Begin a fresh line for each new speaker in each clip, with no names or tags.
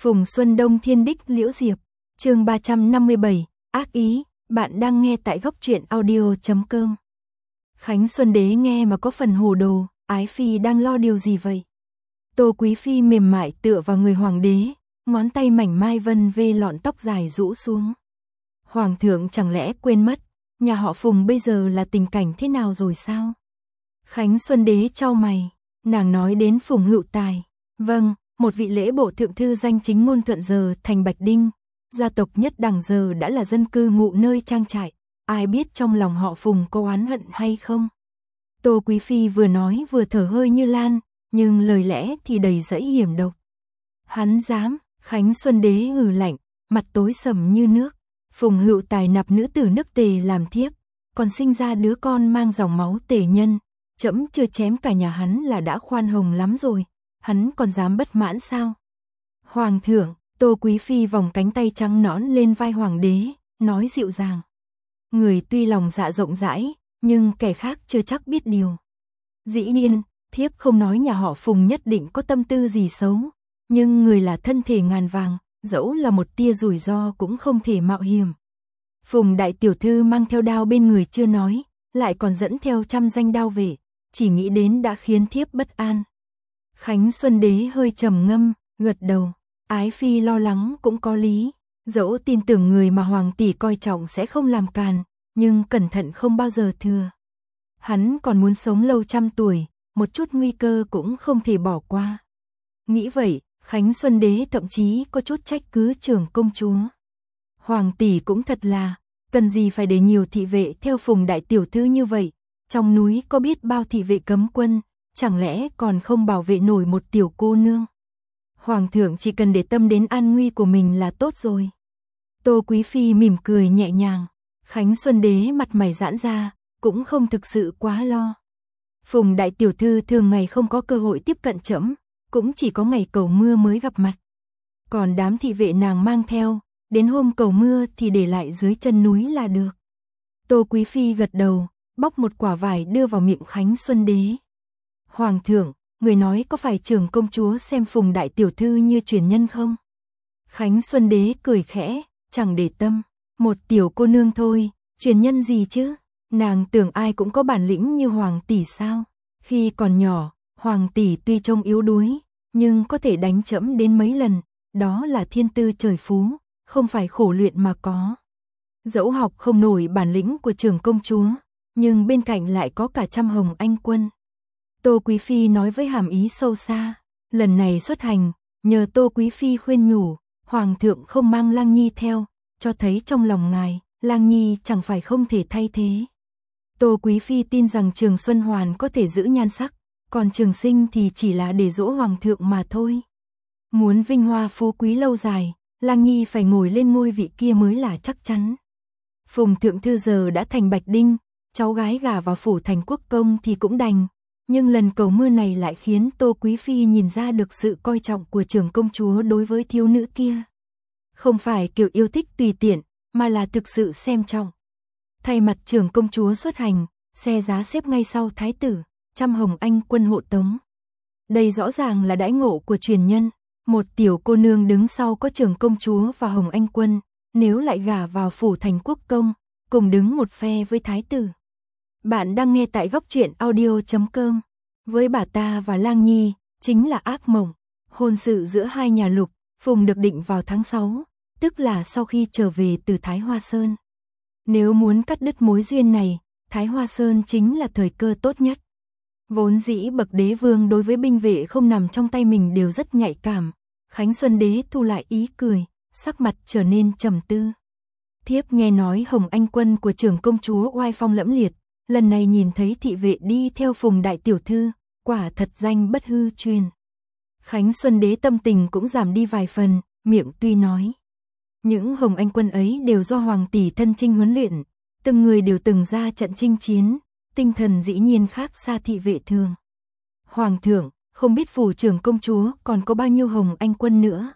Phùng Xuân Đông Thiên Đích Liễu Diệp, chương 357, ác ý, bạn đang nghe tại góc truyện audio.com. Khánh Xuân Đế nghe mà có phần hồ đồ, Ái Phi đang lo điều gì vậy? Tô Quý Phi mềm mại tựa vào người hoàng đế, ngón tay mảnh mai vân vê lọn tóc dài rũ xuống. Hoàng thượng chẳng lẽ quên mất, nhà họ Phùng bây giờ là tình cảnh thế nào rồi sao? Khánh Xuân Đế chau mày, nàng nói đến Phùng Hữu Tài. Vâng, một vị lễ bộ thượng thư danh chính ngôn thuận giờ thành Bạch Đinh, gia tộc nhất đẳng giờ đã là dân cư ngụ nơi trang trại, ai biết trong lòng họ Phùng có oán hận hay không? Tô Quý Phi vừa nói vừa thở hơi như lan, nhưng lời lẽ thì đầy dẫy hiểm độc. Hắn dám, Khánh Xuân Đế hừ lạnh, mặt tối sầm như nước. Phùng Hữu Tài nạp nữ tử nước Tề làm thiếp, còn sinh ra đứa con mang dòng máu Tề nhân, trẫm chưa chém cả nhà hắn là đã khoan hồng lắm rồi, hắn còn dám bất mãn sao? Hoàng thượng, Tô Quý Phi vòng cánh tay trắng nõn lên vai hoàng đế, nói dịu dàng. Người tuy lòng dạ rộng rãi, nhưng kẻ khác chưa chắc biết điều. Dĩ nhiên, thiếp không nói nhà họ Phùng nhất định có tâm tư gì xấu, nhưng người là thân thể ngàn vàng, dẫu là một tia rủi ro cũng không thể mạo hiểm. Phùng đại tiểu thư mang theo đao bên người chưa nói, lại còn dẫn theo 100 danh đao vệ, chỉ nghĩ đến đã khiến thiếp bất an. Khánh Xuân Đế hơi trầm ngâm, gật đầu, Ái Phi lo lắng cũng có lý, dẫu tin tưởng người mà hoàng tỷ coi trọng sẽ không làm càn, nhưng cẩn thận không bao giờ thừa. Hắn còn muốn sống lâu 100 tuổi, một chút nguy cơ cũng không thể bỏ qua. Nghĩ vậy, Khánh Xuân Đế thậm chí có chút trách cứ trưởng công chúa. Hoàng tỷ cũng thật là, cần gì phải để nhiều thị vệ theo Phùng đại tiểu thư như vậy, trong núi có biết bao thị vệ cấm quân, chẳng lẽ còn không bảo vệ nổi một tiểu cô nương. Hoàng thượng chỉ cần để tâm đến an nguy của mình là tốt rồi. Tô Quý Phi mỉm cười nhẹ nhàng, Khánh Xuân Đế mặt mày giãn ra, cũng không thực sự quá lo. Phùng đại tiểu thư thường ngày không có cơ hội tiếp cận trẫm, cũng chỉ có ngày cầu mưa mới gặp mặt. Còn đám thị vệ nàng mang theo, đến hôm cầu mưa thì để lại dưới chân núi là được. Tô Quý Phi gật đầu, bóc một quả vải đưa vào miệng Khánh Xuân Đế. Hoàng thượng, người nói có phải trưởng công chúa xem Phùng đại tiểu thư như truyền nhân không? Khánh Xuân Đế cười khẽ, chẳng để tâm, một tiểu cô nương thôi, truyền nhân gì chứ? Nàng tưởng ai cũng có bản lĩnh như hoàng tỷ sao? Khi còn nhỏ, hoàng tỷ tuy trông yếu đuối, nhưng có thể đánh trẫm đến mấy lần, đó là thiên tư trời phú, không phải khổ luyện mà có. Dẫu học không nổi bản lĩnh của trưởng công chúa, nhưng bên cạnh lại có cả 100 hồng anh quân. Tô Quý Phi nói với hàm ý sâu xa, lần này xuất hành, nhờ Tô Quý Phi khuyên nhủ, hoàng thượng không mang Lang Nhi theo, cho thấy trong lòng ngài, Lang Nhi chẳng phải không thể thay thế. Tô Quý Phi tin rằng Trường Xuân Hoàn có thể giữ nhan sắc, còn Trường Sinh thì chỉ là để dỗ hoàng thượng mà thôi. Muốn vinh hoa phú quý lâu dài, Lang Nhi phải ngồi lên ngôi vị kia mới là chắc chắn. Phùng thượng thư giờ đã thành Bạch Đinh, cháu gái gả vào phủ thành quốc công thì cũng đành, nhưng lần cầu mưa này lại khiến Tô Quý Phi nhìn ra được sự coi trọng của trưởng công chúa đối với thiếu nữ kia. Không phải kiểu yêu thích tùy tiện, mà là thực sự xem trọng. Thay mặt trưởng công chúa xuất hành, xe giá xếp ngay sau thái tử, 100 hồng anh quân hộ tống. Đây rõ ràng là đãi ngộ của truyền nhân, một tiểu cô nương đứng sau có trưởng công chúa và hồng anh quân, nếu lại gả vào phủ thành quốc công, cùng đứng một phe với thái tử. Bạn đang nghe tại góc truyện audio.com. Với bà ta và Lang Nhi, chính là ác mộng. Hôn sự giữa hai nhà Lục, Phùng được định vào tháng 6, tức là sau khi trở về từ Thái Hoa Sơn. Nếu muốn cắt đứt mối duyên này, Thái Hoa Sơn chính là thời cơ tốt nhất. Vốn dĩ bậc đế vương đối với binh vệ không nằm trong tay mình đều rất nhạy cảm. Khánh Xuân Đế thu lại ý cười, sắc mặt trở nên trầm tư. Thiếp nghe nói hồng anh quân của trưởng công chúa oai phong lẫm liệt, lần này nhìn thấy thị vệ đi theo Phùng đại tiểu thư, quả thật danh bất hư truyền. Khánh Xuân Đế tâm tình cũng giảm đi vài phần, miệng tuy nói. Những hồng anh quân ấy đều do hoàng tỷ thân chinh huấn luyện, từng người đều từng ra trận chinh chiến, tinh thần dĩ nhiên khác xa thị vệ thường. Hoàng thượng, không biết phủ trưởng công chúa còn có bao nhiêu hồng anh quân nữa?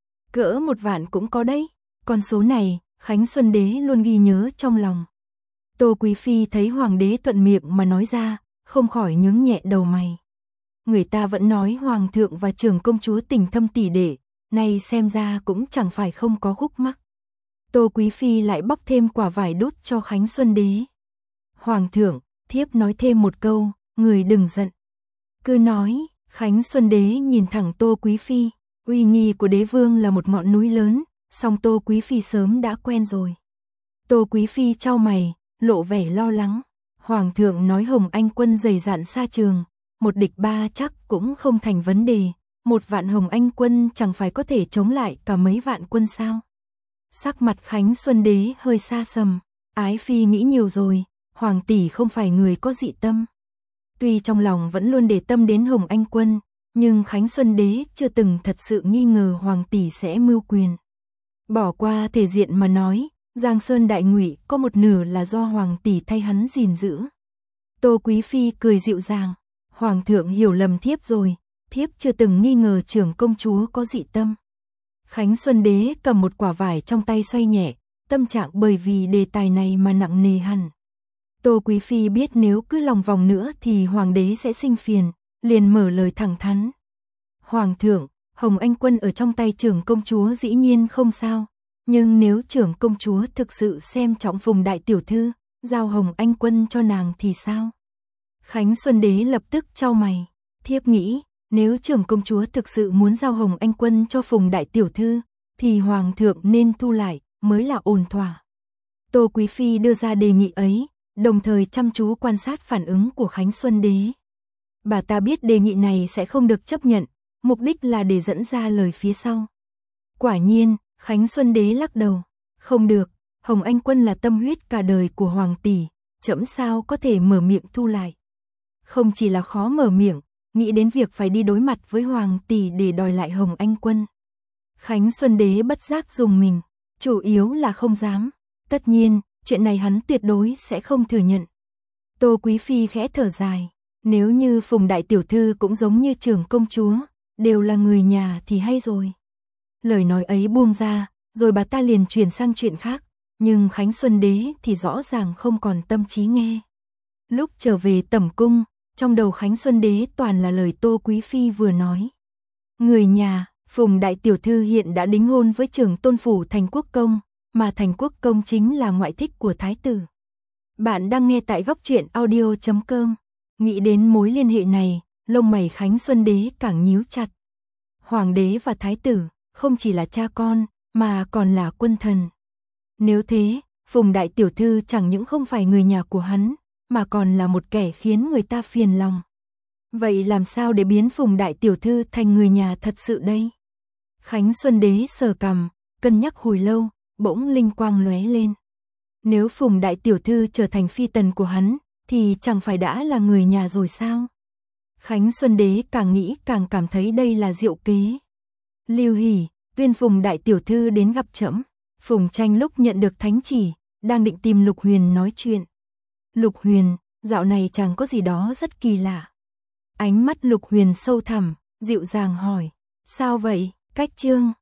Cỡ 1 vạn cũng có đấy, con số này, Khánh Xuân Đế luôn ghi nhớ trong lòng. Tô Quý Phi thấy hoàng đế thuận miệng mà nói ra, không khỏi nhướng nhẹ đầu mày. Người ta vẫn nói hoàng thượng và trưởng công chúa tình thâm tỷ đệ, này xem ra cũng chẳng phải không có khúc mắc. Tô Quý Phi lại bóc thêm quả vải đút cho Khánh Xuân Đế. Hoàng thượng, thiếp nói thêm một câu, người đừng giận. Cứ nói, Khánh Xuân Đế nhìn thẳng Tô Quý Phi, uy nghi của đế vương là một ngọn núi lớn, song Tô Quý Phi sớm đã quen rồi. Tô Quý Phi chau mày, lộ vẻ lo lắng. Hoàng thượng nói Hồng Anh quân dày dạn xa trường, một địch ba chắc cũng không thành vấn đề, 1.000.000 Hồng Anh quân chẳng phải có thể chống lại cả mấy vạn quân sao? Sắc mặt Khánh Xuân Đế hơi xa sầm, Ái Phi nghĩ nhiều rồi, Hoàng tỷ không phải người có dị tâm. Tuy trong lòng vẫn luôn để tâm đến Hồng Anh quân, nhưng Khánh Xuân Đế chưa từng thật sự nghi ngờ Hoàng tỷ sẽ mưu quyền. Bỏ qua thể diện mà nói, Giang Sơn đại ngụy có một nửa là do Hoàng tỷ thay hắn gìn giữ. Tô Quý Phi cười dịu dàng, Hoàng thượng hiểu lầm thiếp rồi, thiếp chưa từng nghi ngờ trưởng công chúa có dị tâm. Khánh Xuân Đế cầm một quả vải trong tay xoay nhẹ, tâm trạng bởi vì đề tài này mà nặng nề hẳn. Tô Quý Phi biết nếu cứ lòng vòng nữa thì Hoàng đế sẽ sinh phiền, liền mở lời thẳng thắn. Hoàng thượng, Hồng Anh quân ở trong tay trưởng công chúa dĩ nhiên không sao, nhưng nếu trưởng công chúa thực sự xem trọng Phùng đại tiểu thư, giao Hồng Anh quân cho nàng thì sao? Khánh Xuân Đế lập tức chau mày, thiếp nghĩ, nếu trưởng công chúa thực sự muốn giao Hồng Anh quân cho Phùng đại tiểu thư, thì Hoàng thượng nên thu lại, mới là ổn thỏa. Tô Quý Phi đưa ra đề nghị ấy, đồng thời chăm chú quan sát phản ứng của Khánh Xuân Đế. Bà ta biết đề nghị này sẽ không được chấp nhận, mục đích là để dẫn ra lời phía sau. Quả nhiên, Khánh Xuân Đế lắc đầu, không được, Hồng Anh quân là tâm huyết cả đời của Hoàng tỷ, trẫm sao có thể mở miệng thu lại. Không chỉ là khó mở miệng, nghĩ đến việc phải đi đối mặt với Hoàng tỷ để đòi lại Hồng Anh quân. Khánh Xuân Đế bất giác rùng mình, chủ yếu là không dám. Tất nhiên, chuyện này hắn tuyệt đối sẽ không thừa nhận. Tô Quý Phi khẽ thở dài, nếu như Phùng đại tiểu thư cũng giống như trưởng công chúa, đều là người nhà thì hay rồi. Lời nói ấy buông ra, rồi bà ta liền chuyển sang chuyện khác, nhưng Khánh Xuân Đế thì rõ ràng không còn tâm trí nghe. Lúc trở về tẩm cung, trong đầu Khánh Xuân Đế toàn là lời Tô Quý Phi vừa nói. Người nhà, Phùng đại tiểu thư hiện đã đính hôn với trưởng tôn phủ Thành Quốc Công, mà Thành Quốc Công chính là ngoại thích của thái tử. Bạn đang nghe tại góc truyện audio.com. Nghĩ đến mối liên hệ này, lông mày Khánh Xuân Đế càng nhíu chặt. Hoàng đế và thái tử không chỉ là cha con, mà còn là quân thần. Nếu thế, Phùng đại tiểu thư chẳng những không phải người nhà của hắn, mà còn là một kẻ khiến người ta phiền lòng. Vậy làm sao để biến Phùng đại tiểu thư thành người nhà thật sự đây? Khánh Xuân Đế sờ cằm, cân nhắc hồi lâu, bỗng linh quang lóe lên. Nếu Phùng đại tiểu thư trở thành phi tần của hắn, thì chẳng phải đã là người nhà rồi sao? Khánh Xuân Đế càng nghĩ càng cảm thấy đây là diệu kế. Lưu Hỷ, tuyên Phùng đại tiểu thư đến gặp trẫm. Phùng Tranh lúc nhận được thánh chỉ, đang định tìm Lục Huyền nói chuyện. Lục Huyền, dạo này chẳng có gì đó rất kỳ lạ. Ánh mắt Lục Huyền sâu thẳm, dịu dàng hỏi, sao vậy, Cách Chương?